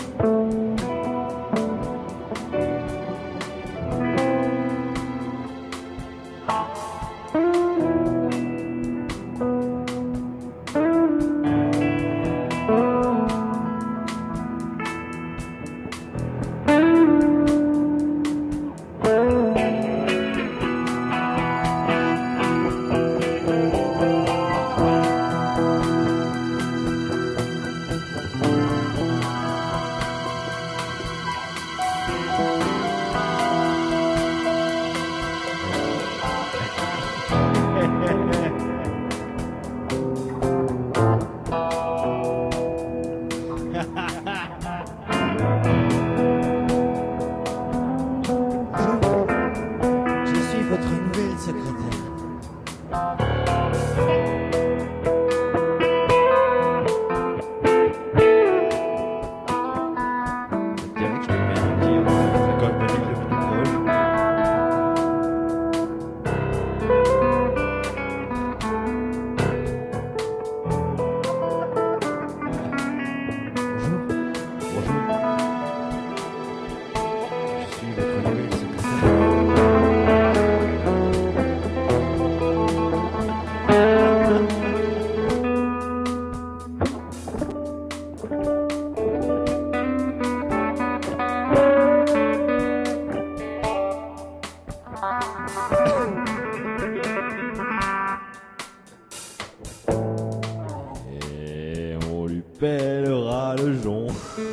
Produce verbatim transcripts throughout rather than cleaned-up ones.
pèlera le jonc.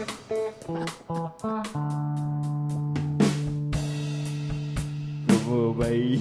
Au bailli.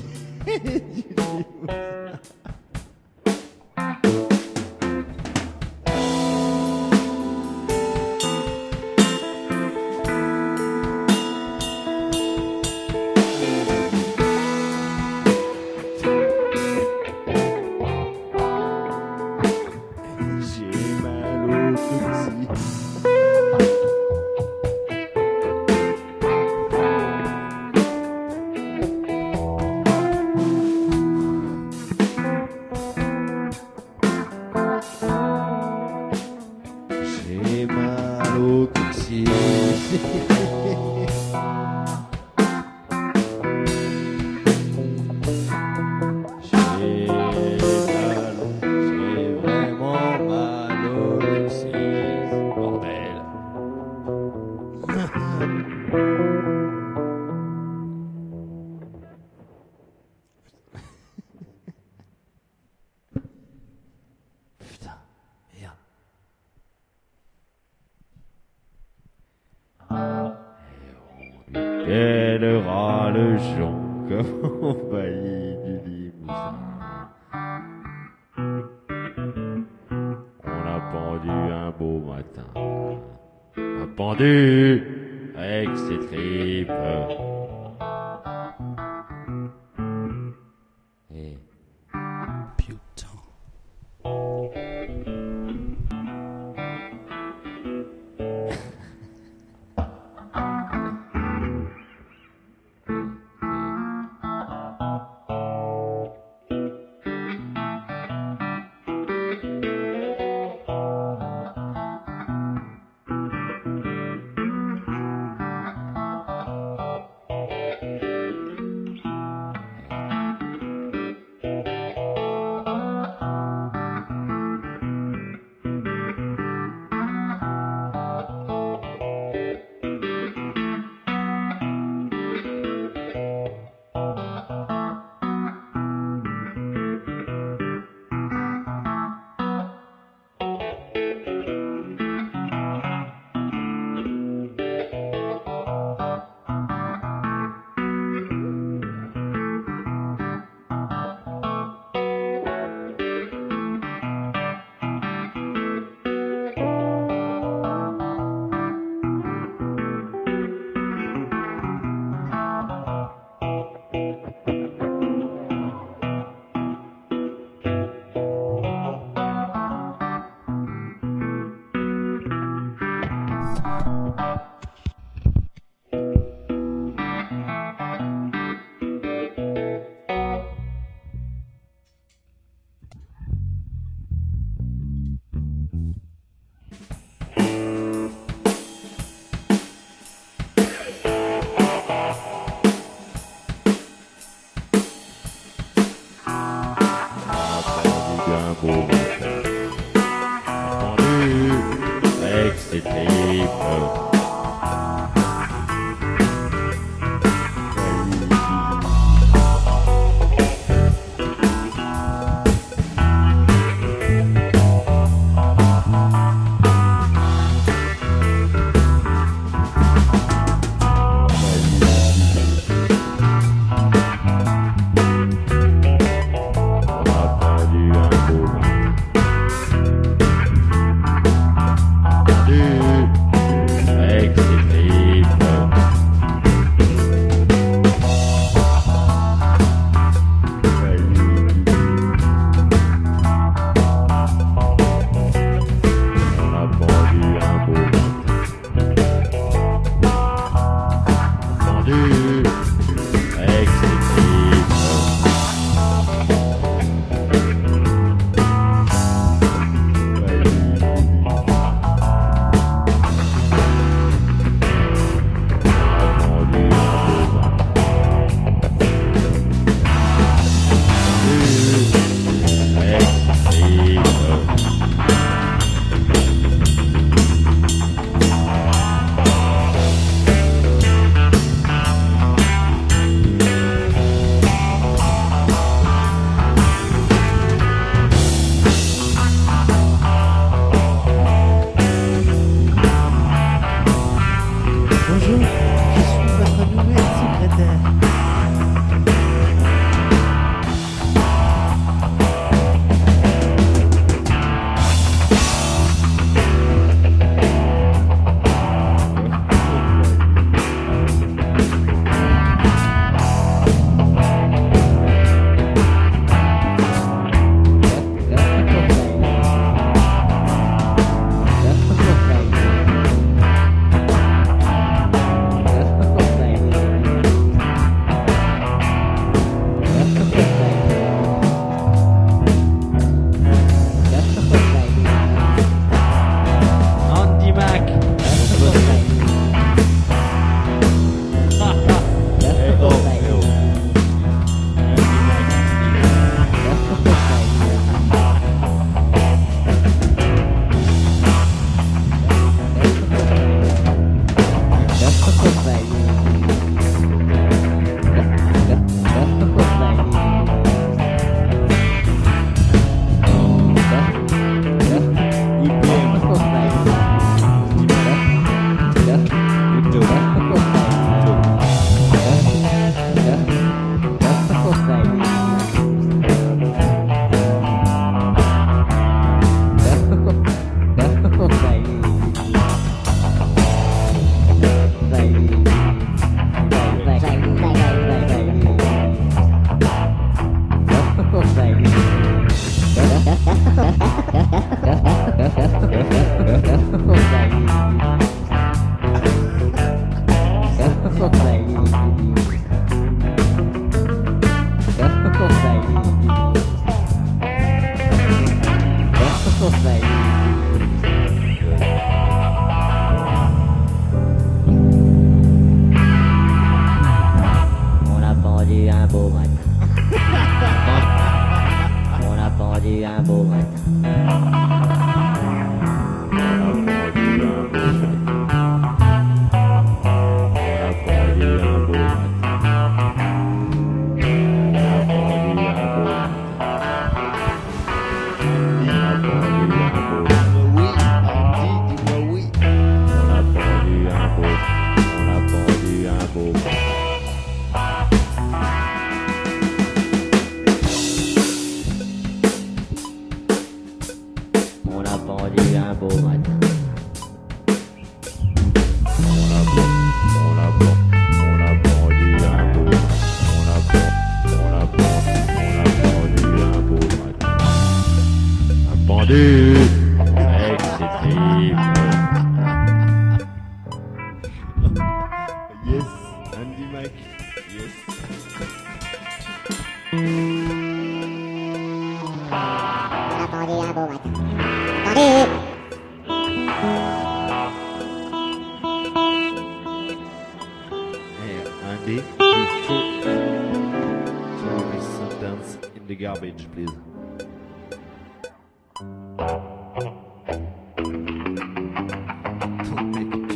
J'ai mal au coccyx. J'ai mal, j'ai vraiment mal au coccyx, bordel. Putain, merde. Pèlera le jonc comme au bailli du Limousin. On l'a pendu un beau matin. On l'a pendu avec ses tripes. Et Putain.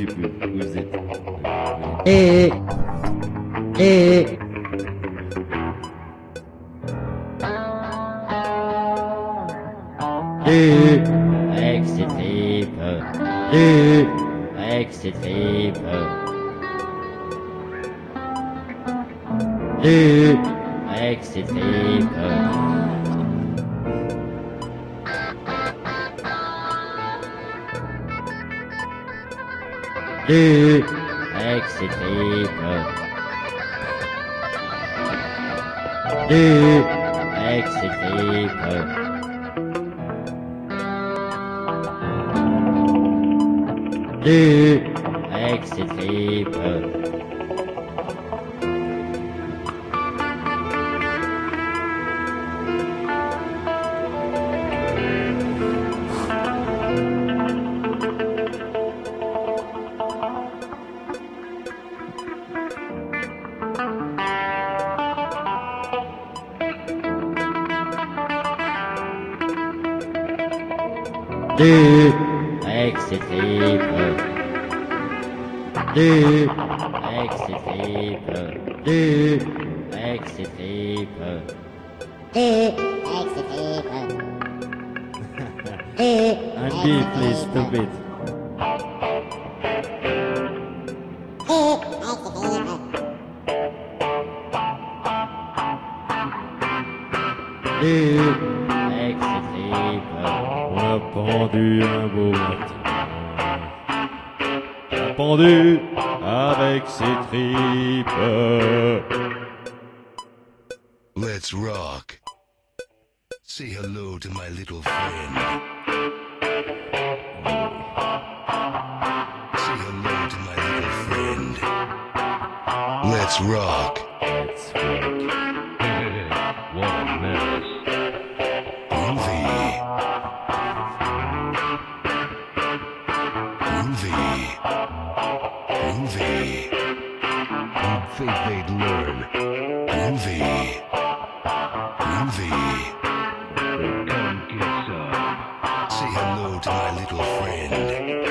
petit peu. Vous êtes. Eh, eh. Eh, Avec ses tripes. eh. Avec ses tripes. Eh, Avec ses tripes. eh. Avec ses tripes. Eh, Avec ses tripes. eh. Avec ses tripes. Eh, Avec ses tripes. eh. Avec ses tripes. Eh, Avec ses tripes. eh. Eh, And B, please, stop it. eh. Avec ses tripes. On a pendu un beau matin. On a pendu avec ses tripes. Let's rock. Say hello to my little friend. Say hello to my little friend. Let's rock. Let's rock. What a mess. Groovy. Groovy. Groovy. You'd think they'd learn. Groovy. Groovy. Come get some. Say hello to my little friend.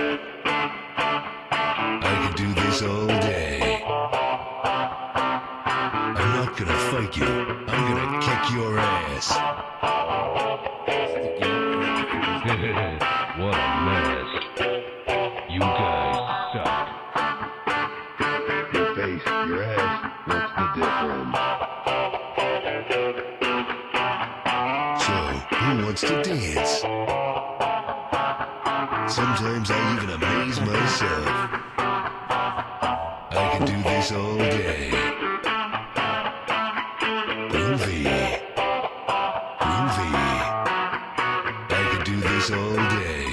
I could do this all day. I'm not gonna fight you. I'm gonna kick your ass. What a mess. You guys suck. Your face, your ass, what's the difference? So, who wants to dance? Sometimes I even amaze myself. I can do this all day. Groovy. Groovy. I could do this all day.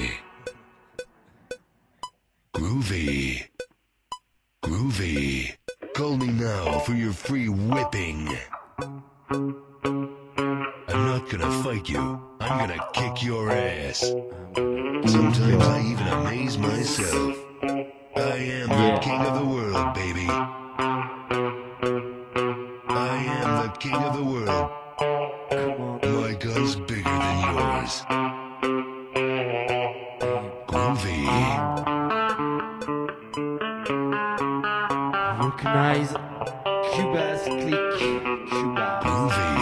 Groovy. Groovy. Call me now for your free whipping. I'm not gonna fight you. I'm gonna kick your ass. Sometimes I even amaze myself. I am the Yeah. king of the world, baby. I am the king of the world. My gun's bigger than yours. Groovy. Recognize Cuba's click. Cuba. Groovy.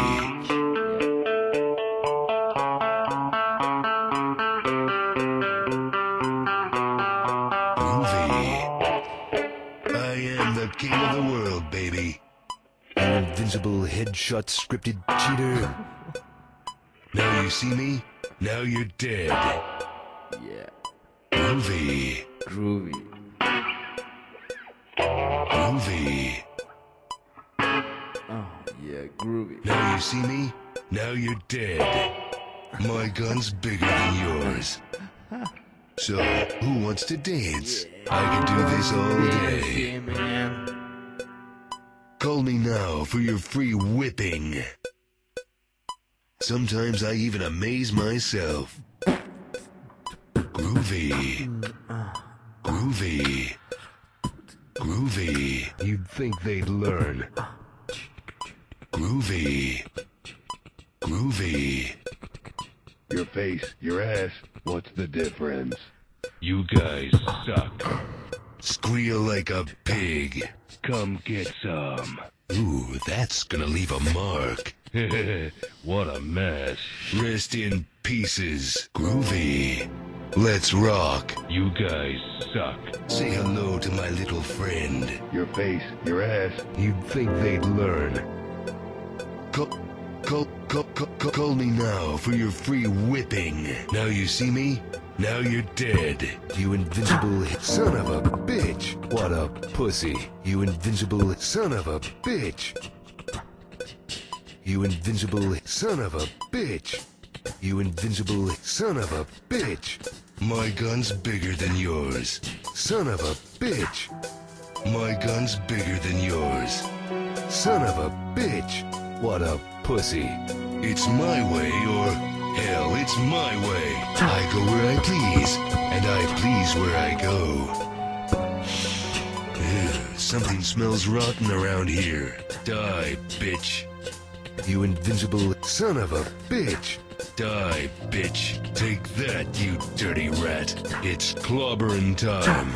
Groovy. I am the king of the world, baby. An invincible headshot scripted cheater. Now you see me, now you're dead. Yeah. Groovy. Groovy. Groovy. Oh, yeah, groovy. Now you see me, now you're dead. My gun's bigger than yours. So, who wants to dance? I can do this all day. Yeah, man. Call me now for your free whipping. Sometimes I even amaze myself. Groovy. Groovy. Groovy. You'd think they'd learn. Groovy. Groovy. Your face, your ass, what's the difference? You guys suck. Squeal like a pig. Come get some. Ooh, that's gonna leave a mark. What a mess. Rest in pieces. Groovy. Let's rock. You guys suck. Say hello to my little friend. Your face, your ass. You'd think they'd learn. Call, call, call, call, call me now for your free whipping. Now you see me? Now you're dead. You invincible son of a bitch. What a pussy. You invincible son of a bitch. You invincible son of a bitch. You invincible son of a bitch. My gun's bigger than yours. Son of a bitch. My gun's bigger than yours. Son of a bitch. What a pussy. It's my way or hell, it's my way. I go where I please, and I please where I go. Ugh, something smells rotten around here. Die, bitch. You invincible son of a bitch. Die, bitch. Take that, you dirty rat. It's clobbering time.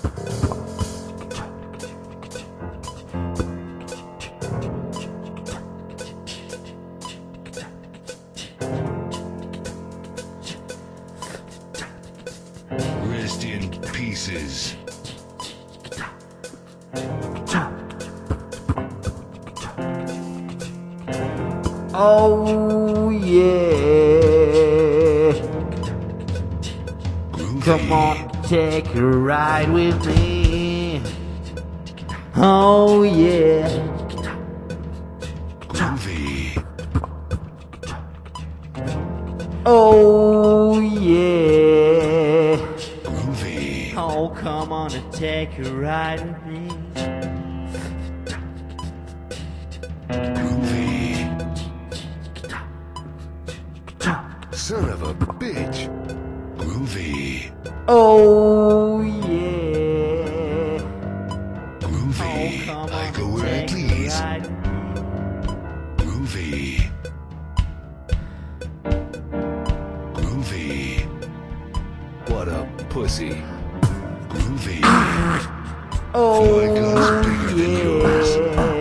Rest in pieces. Oh yeah. Groovy. Come on, take a ride with me. Oh yeah. Groovy. Oh yeah. Groovy. Oh, come on and take a ride with me. Groovy. Son of a bitch. Groovy. Oh yeah. Groovy. Oh, come I on go and where I take a please. ride with me. Groovy. Groovy. What a pussy. Groovy. Oh My gun's bigger than yours.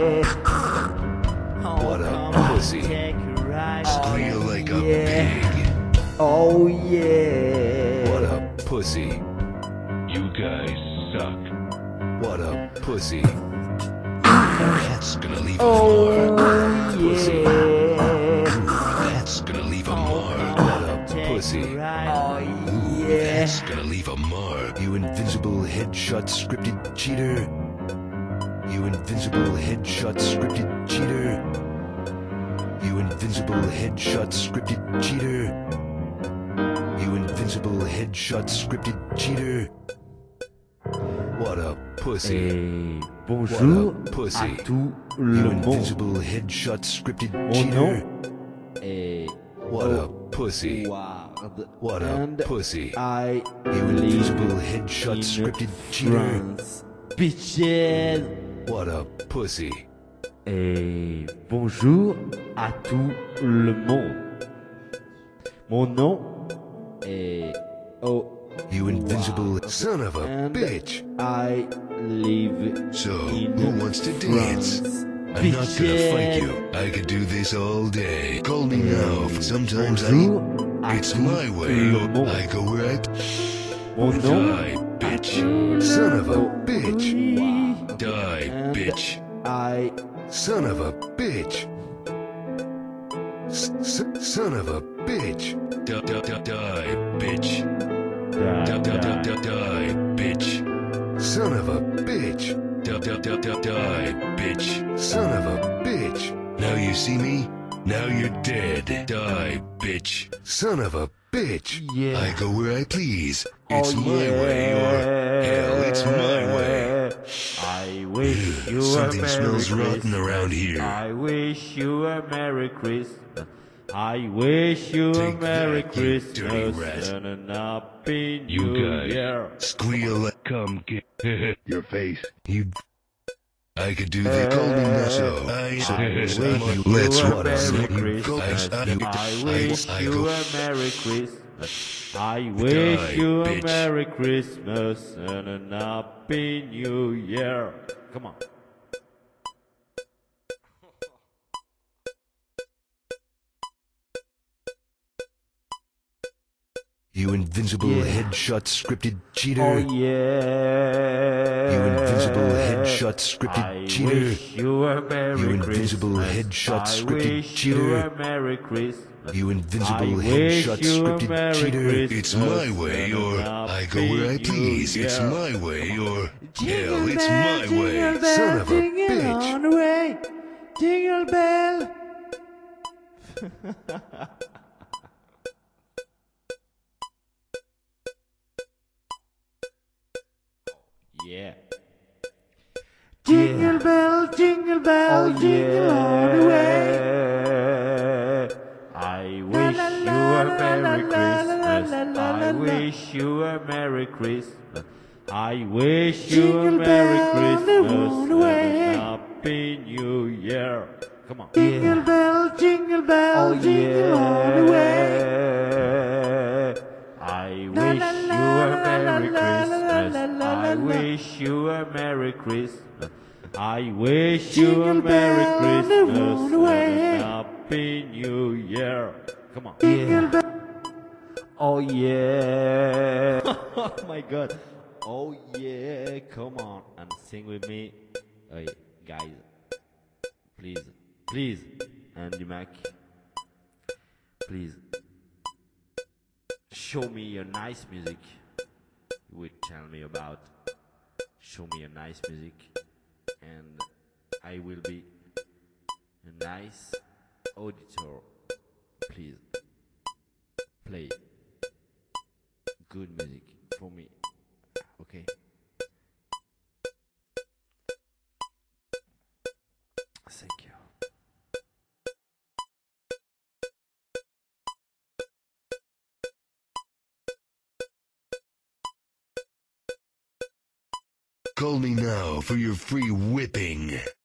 yeah. Oh, What a come on, pussy. take a ride. Squeal like a yeah. pig. Oh yeah. What a pussy. You guys suck. What a pussy. That's gonna leave a Oh mark. Pussy. yeah. That's gonna leave a mark. What a pussy. Oh Ooh, yeah. that's gonna leave a mark. You invincible headshot scripted cheater. You invincible headshot scripted cheater. You invincible headshot scripted cheater. You invincible headshot scripted cheater. What a pussy. Et bonjour What a pussy. à tout You le monde. invincible headshot scripted Mon cheater. nom est What a pussy. Howard. What a And pussy. I You live invincible headshot in scripted cheater. France. Bitches. What a pussy. Et bonjour à tout le monde. Mon nom est O. You invincible son of a And bitch. I live So, in who wants to dance? France. I'm not gonna fight Bitches. you. I could do this all day. Call me now. Sometimes I. Bonjour à It's tout my way. le monde. I go where I. Mon nom Die, bitch. Son of a bitch. Die, And bitch. I Son of a bitch. S- s- son of a bitch. Die, die, die, die, bitch. Die, die, die, die, die, bitch. Son of a bitch. Die, die, die, die, die, bitch. Son of a bitch. Now you see me? Now you're dead. Die, bitch. Son of a bitch. Yeah. I go where I please. It's Oh, my way or hell, it's my way. I wish Ugh, you something a Merry smells rotten Christmas. around here. I wish you a Merry Christmas. I wish you a Take Merry that, you dirty Christmas rat. and a happy You New guys. Year. Squeal like come get Your face. you I could do the call me now so. I I so- wish so- you Let's a what Merry I Christmas. I wish I you go. a Merry Christmas. I wish Die, you a bitch. Merry Christmas and a Happy New Year. Come on. You invincible Yeah. headshot scripted cheater. Oh yeah. You invincible headshot scripted I cheater. wish you a Merry You invincible Christmas. headshot I scripted wish you cheater. a Merry Christmas. You invincible I headshot wish you a scripted Merry cheater. Christmas It's my way and or a I go where I Happy please. New It's Year. my way or Jingle hell, it's bell, my jingle way. bell, Son of a jingle bitch. on the way. Jingle bell. Yeah. Jingle bell, jingle bell, Oh, jingle yeah. all the way. I wish la, you la, a la, Merry la, la, la, Christmas. la, la, I la. wish you a Merry Christmas. I wish you a Jingle Merry bell, Christmas they roll and away. a Happy New Year. Come on. Jingle bell, jingle bell, Oh, jingle all the way. I La, wish la, you la, a la, Merry la, la, la, Christmas. la, la, I la. wish you a Merry Christmas. I wish you a Jingle Merry bell, they Christmas roll and away. a Happy New Year. Come on. Jingle bell. Oh yeah. Oh my god. Oh yeah. Come on and sing with me. Hey, guys. Please. Please. Andy Mac. Please. Show me your nice music. You would tell me about. Show me your nice music. And I will be a nice auditor. Please. Play good music for me. Okay? Thank you. Call me now for your free whipping.